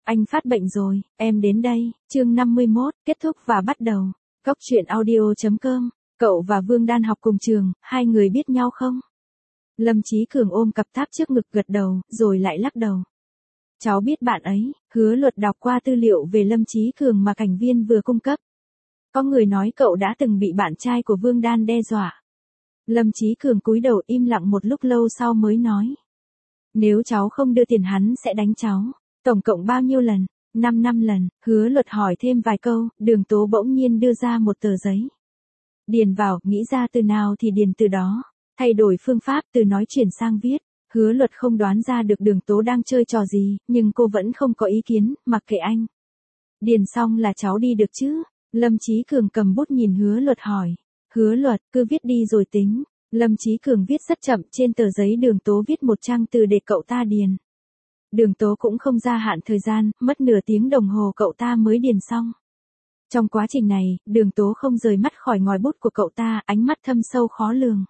Anh phát bệnh rồi, em đến đây. Chương 51, kết thúc và bắt đầu. Cốc truyện audio.com. Cậu và Vương Đan học cùng trường, hai người biết nhau không? Lâm Chí Cường ôm cặp tháp trước ngực gật đầu, rồi lại lắc đầu. Cháu biết bạn ấy. Hứa Luật đọc qua tư liệu về Lâm Chí Cường mà Cảnh Viên vừa cung cấp. Có người nói cậu đã từng bị bạn trai của Vương Đan đe dọa. Lâm Chí Cường cúi đầu im lặng một lúc lâu sau mới nói. Nếu cháu không đưa tiền hắn sẽ đánh cháu. Tổng cộng bao nhiêu lần? 5 lần. Hứa Luật hỏi thêm vài câu, Đường Tố bỗng nhiên đưa ra một tờ giấy. Điền vào, nghĩ ra từ nào thì điền từ đó. Thay đổi phương pháp từ nói chuyển sang viết. Hứa Luật không đoán ra được Đường Tố đang chơi trò gì, nhưng cô vẫn không có ý kiến, mặc kệ anh. Điền xong là cháu đi được chứ? Lâm Chí Cường cầm bút nhìn Hứa Luật hỏi. Hứa Luật, cứ viết đi rồi tính. Lâm Chí Cường viết rất chậm, trên tờ giấy Đường Tố viết một trang từ để cậu ta điền. Đường Tố cũng không gia hạn thời gian, mất nửa tiếng đồng hồ cậu ta mới điền xong. Trong quá trình này, Đường Tố không rời mắt khỏi ngòi bút của cậu ta, ánh mắt thâm sâu khó lường.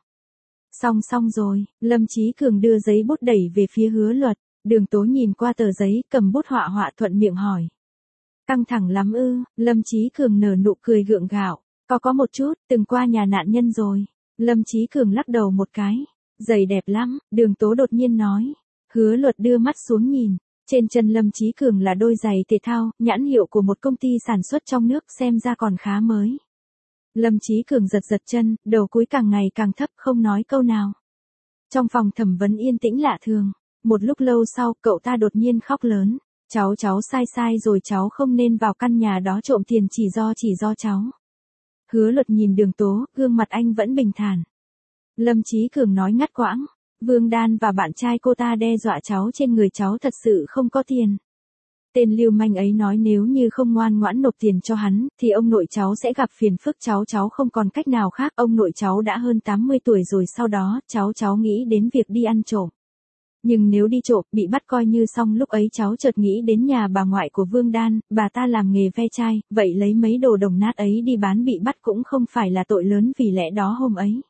Xong rồi, Lâm Chí Cường đưa giấy bút đẩy về phía Hứa Luật. Đường Tố nhìn qua tờ giấy, cầm bút họa thuận miệng hỏi. Căng thẳng lắm ư? Lâm Chí Cường nở nụ cười gượng gạo. Có một chút, từng qua nhà nạn nhân rồi. Lâm Chí Cường lắc đầu một cái. Giày đẹp lắm, Đường Tố đột nhiên nói. Hứa Luật đưa mắt xuống nhìn. Trên chân Lâm Chí Cường là đôi giày thể thao, nhãn hiệu của một công ty sản xuất trong nước, xem ra còn khá mới. Lâm Chí Cường giật chân, đầu cúi càng ngày càng thấp, không nói câu nào. Trong phòng thẩm vấn yên tĩnh lạ thường. Một lúc lâu sau, cậu ta đột nhiên khóc lớn. Cháu sai rồi, cháu không nên vào căn nhà đó trộm tiền chỉ do cháu. Hứa Luật nhìn Đường Tố, gương mặt anh vẫn bình thản. Lâm Chí Cường nói ngắt quãng. Vương Đan và bạn trai cô ta đe dọa cháu, trên người cháu thật sự không có tiền. Tên lưu manh ấy nói nếu như không ngoan ngoãn nộp tiền cho hắn, thì ông nội cháu sẽ gặp phiền phức. Cháu không còn cách nào khác, ông nội cháu đã hơn 80 tuổi rồi. Sau đó, cháu nghĩ đến việc đi ăn trộm. Nhưng nếu đi trộm, bị bắt coi như xong. Lúc ấy cháu chợt nghĩ đến nhà bà ngoại của Vương Đan, bà ta làm nghề ve chai, vậy lấy mấy đồ đồng nát ấy đi bán bị bắt cũng không phải là tội lớn. Vì lẽ đó hôm ấy,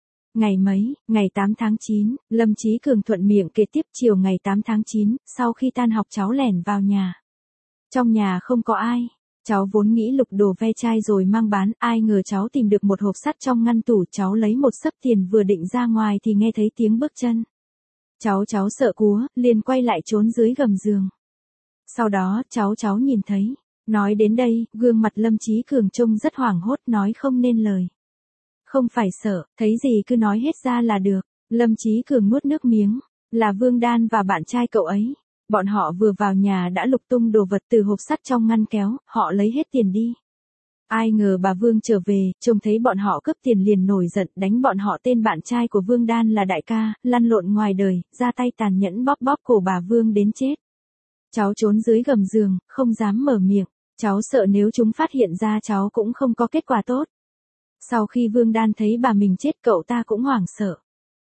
ngày 8 tháng 9, Lâm Chí Cường thuận miệng kể tiếp. Chiều ngày 8 tháng 9, sau khi tan học cháu lẻn vào nhà. Trong nhà không có ai. Cháu vốn nghĩ lục đồ ve chai rồi mang bán, ai ngờ cháu tìm được một hộp sắt trong ngăn tủ. Cháu lấy một xấp tiền vừa định ra ngoài thì nghe thấy tiếng bước chân. Cháu sợ cúa, liền quay lại trốn dưới gầm giường. Sau đó, cháu nhìn thấy. Nói đến đây, gương mặt Lâm Chí Cường trông rất hoảng hốt, nói không nên lời. Không phải sợ, thấy gì cứ nói hết ra là được. Lâm Chí Cường nuốt nước miếng. Là Vương Đan và bạn trai cậu ấy. Bọn họ vừa vào nhà đã lục tung đồ vật từ hộp sắt trong ngăn kéo, họ lấy hết tiền đi. Ai ngờ bà Vương trở về, trông thấy bọn họ cướp tiền liền nổi giận, đánh bọn họ. Tên bạn trai của Vương Đan là đại ca, lăn lộn ngoài đời, ra tay tàn nhẫn bóp cổ bà Vương đến chết. Cháu trốn dưới gầm giường, không dám mở miệng. Cháu sợ nếu chúng phát hiện ra cháu cũng không có kết quả tốt. Sau khi Vương Đan thấy bà mình chết, cậu ta cũng hoảng sợ.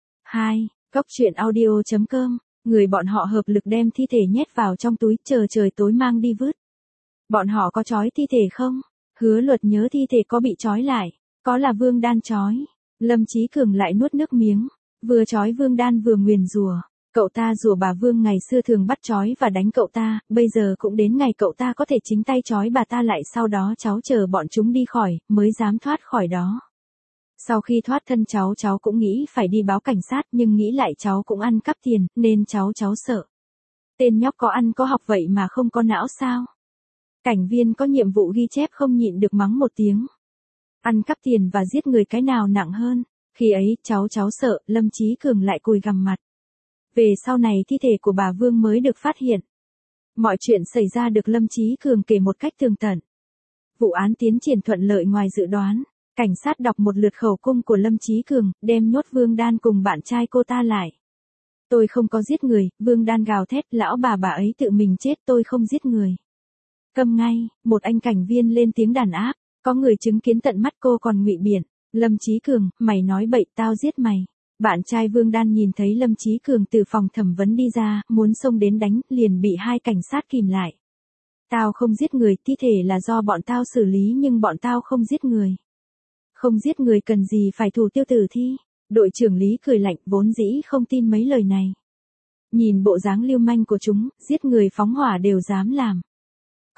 2. Cốc truyện audio.com. Người bọn họ hợp lực đem thi thể nhét vào trong túi, chờ trời tối mang đi vứt. Bọn họ có trói thi thể không? Hứa Luật nhớ thi thể có bị trói lại. Có, là Vương Đan trói. Lâm Chí Cường lại nuốt nước miếng. Vừa trói Vương Đan vừa nguyền rủa. Cậu ta rủa bà Vương ngày xưa thường bắt trói và đánh cậu ta, bây giờ cũng đến ngày cậu ta có thể chính tay trói bà ta lại. Sau đó cháu chờ bọn chúng đi khỏi, mới dám thoát khỏi đó. Sau khi thoát thân cháu cũng nghĩ phải đi báo cảnh sát, nhưng nghĩ lại cháu cũng ăn cắp tiền, nên cháu sợ. Tên nhóc có ăn có học vậy mà không có não sao? Cảnh Viên có nhiệm vụ ghi chép không nhịn được mắng một tiếng. Ăn cắp tiền và giết người cái nào nặng hơn? Khi ấy, cháu sợ. Lâm Chí Cường lại cùi gằm mặt. Về sau này thi thể của bà Vương mới được phát hiện. Mọi chuyện xảy ra được Lâm Chí Cường kể một cách tường tận. Vụ án tiến triển thuận lợi ngoài dự đoán. Cảnh sát đọc một lượt khẩu cung của Lâm Chí Cường, đem nhốt Vương Đan cùng bạn trai cô ta lại. Tôi không có giết người. Vương Đan gào thét, lão bà ấy tự mình chết, tôi không giết người. Câm ngay, một anh cảnh viên lên tiếng đàn áp. Có người chứng kiến tận mắt, cô còn ngụy biện. Lâm Chí Cường, mày nói bậy, tao giết mày. Bạn trai Vương Đan nhìn thấy Lâm Chí Cường từ phòng thẩm vấn đi ra, muốn xông đến đánh, liền bị hai cảnh sát kìm lại. Tao không giết người, thi thể là do bọn tao xử lý, nhưng bọn tao không giết người. Không giết người cần gì phải thủ tiêu tử thi. Đội trưởng Lý cười lạnh, vốn dĩ không tin mấy lời này. Nhìn bộ dáng lưu manh của chúng, giết người phóng hỏa đều dám làm.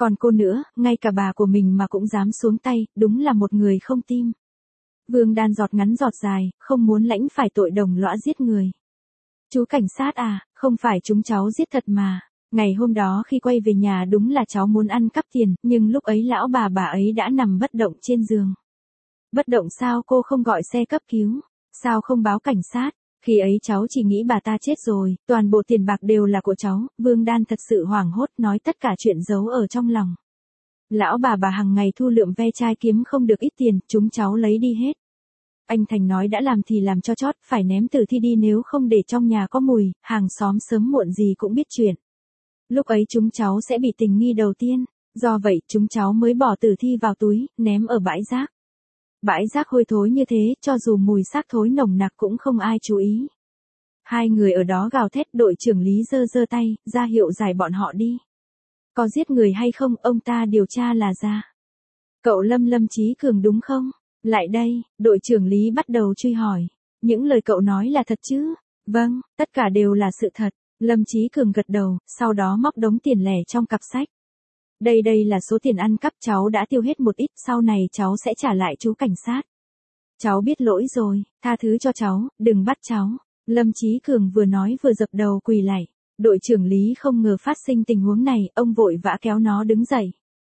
Còn cô nữa, ngay cả bà của mình mà cũng dám xuống tay, đúng là một người không tim. Vương Đan giọt ngắn giọt dài, không muốn lãnh phải tội đồng lõa giết người. Chú cảnh sát à, không phải chúng cháu giết thật mà. Ngày hôm đó khi quay về nhà đúng là cháu muốn ăn cắp tiền, nhưng lúc ấy lão bà ấy đã nằm bất động trên giường. Bất động sao cô không gọi xe cấp cứu? Sao không báo cảnh sát? Khi ấy cháu chỉ nghĩ bà ta chết rồi, toàn bộ tiền bạc đều là của cháu. Vương Đan thật sự hoảng hốt nói tất cả chuyện giấu ở trong lòng. Lão bà hàng ngày thu lượm ve chai kiếm không được ít tiền, chúng cháu lấy đi hết. Anh Thành nói đã làm thì làm cho chót, phải ném tử thi đi nếu không để trong nhà có mùi, hàng xóm sớm muộn gì cũng biết chuyện. Lúc ấy chúng cháu sẽ bị tình nghi đầu tiên, do vậy chúng cháu mới bỏ tử thi vào túi, ném ở bãi rác. Bãi rác hôi thối như thế, cho dù mùi xác thối nồng nặc cũng không ai chú ý. Hai người ở đó gào thét, đội trưởng Lý giơ tay, ra hiệu giải bọn họ đi. Có giết người hay không, ông ta điều tra là ra. Cậu Lâm Chí Cường đúng không? Lại đây, đội trưởng Lý bắt đầu truy hỏi. Những lời cậu nói là thật chứ? Vâng, tất cả đều là sự thật. Lâm Chí Cường gật đầu, sau đó móc đống tiền lẻ trong cặp sách. Đây là số tiền ăn cắp, cháu đã tiêu hết một ít, sau này cháu sẽ trả lại chú cảnh sát. Cháu biết lỗi rồi, tha thứ cho cháu, đừng bắt cháu. Lâm Chí Cường vừa nói vừa dập đầu quỳ lạy. Đội trưởng Lý không ngờ phát sinh tình huống này, ông vội vã kéo nó đứng dậy.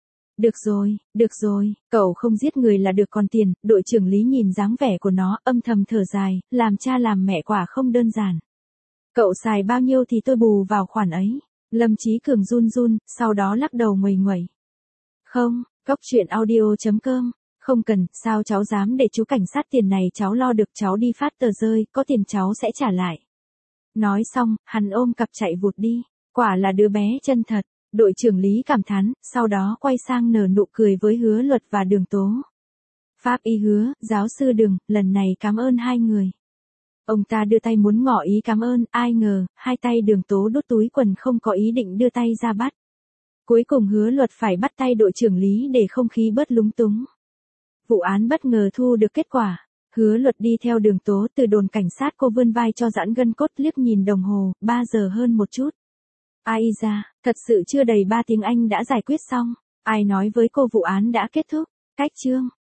Được rồi, cậu không giết người là được, còn tiền. Đội trưởng Lý nhìn dáng vẻ của nó, âm thầm thở dài, làm cha làm mẹ quả không đơn giản. Cậu xài bao nhiêu thì tôi bù vào khoản ấy. Lâm Chí Cường run, sau đó lắc đầu nguầy. Không, coctruyện.audio.com, không cần, sao cháu dám để chú cảnh sát, tiền này cháu lo được, cháu đi phát tờ rơi, có tiền cháu sẽ trả lại. Nói xong, hắn ôm cặp chạy vụt đi, quả là đứa bé chân thật. Đội trưởng Lý cảm thán, sau đó quay sang nở nụ cười với Hứa Luật và Đường Tố. Pháp y Hứa, giáo sư Đường, lần này cảm ơn hai người. Ông ta đưa tay muốn ngỏ ý cảm ơn, ai ngờ, hai tay Đường Tố đút túi quần không có ý định đưa tay ra bắt. Cuối cùng Hứa Luật phải bắt tay đội trưởng Lý để không khí bớt lúng túng. Vụ án bất ngờ thu được kết quả. Hứa Luật đi theo Đường Tố từ đồn cảnh sát, cô vươn vai cho giãn gân cốt, liếc nhìn đồng hồ, 3 giờ hơn một chút. Ai ra, thật sự chưa đầy 3 tiếng anh đã giải quyết xong. Ai nói với cô vụ án đã kết thúc? Cách chương.